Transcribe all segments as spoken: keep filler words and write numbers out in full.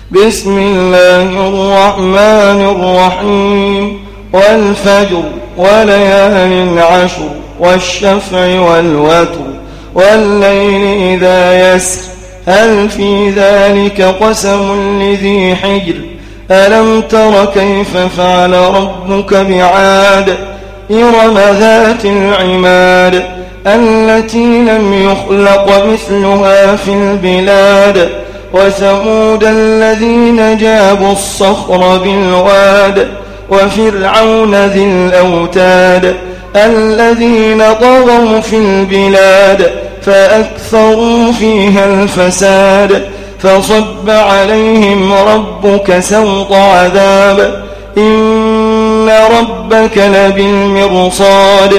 بسم الله الرحمن الرحيم والفجر وليال عشر والشفع والوتر والليل إذا يسر هل في ذلك قسم لذي حجر ألم تر كيف فعل ربك بعاد إرم ذات العماد التي لم يخلق مثلها في البلاد وثمود الذين جابوا الصخر بالواد وفرعون ذي الأوتاد الذين طغوا في البلاد فأكثروا فيها الفساد فصب عليهم ربك سوط عذاب إن ربك لبالمرصاد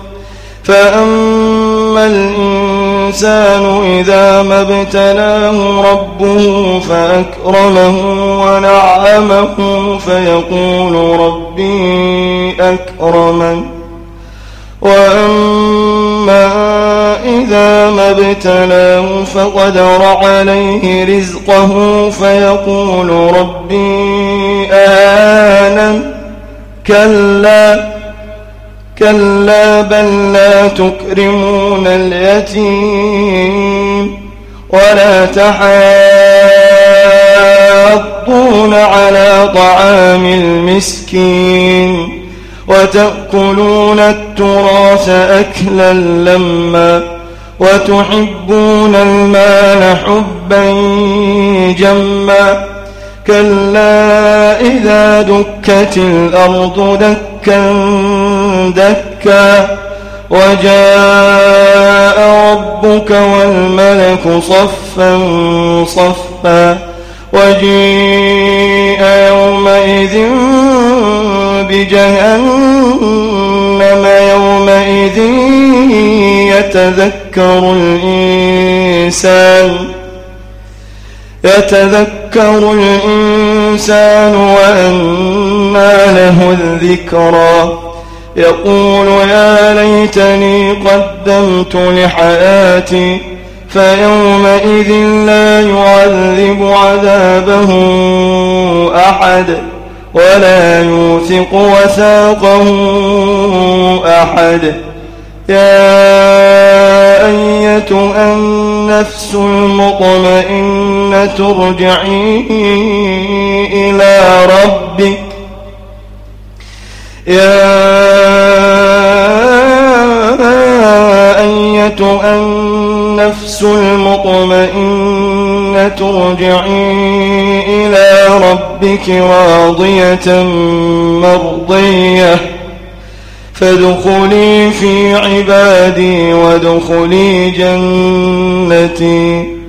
فأما الإنسان إذا ما ابتلاه ربه فأكرمه ونعمه فيقول ربي أكرمن وأما إذا ما ابتلاه فقدر عليه رزقه فيقول ربي أهانن كلا كلا بل لا تكرمون اليتيم ولا تحاضون على طعام المسكين وتأكلون التراث أكلا لما وتحبون المال حبا جما كلا إذا دكت الأرض دكا دكا وجاء ربك والملك صفا صفا وجيء يومئذ بجهنم يومئذ يتذكر الإنسان يتذكر الإنسان وأنى له الذكرى يقول يا ليتني قدمت لحياتي فيومئذ لا يعذب عذابه أحد ولا يوثق وثاقه أحد يا أيتها النفس المطمئنة ارجعي إلى ربك يا أيتها النفس المطمئنة ارجعي إلى ربك راضية مرضية فادخلي في عبادي وادخلي جنتي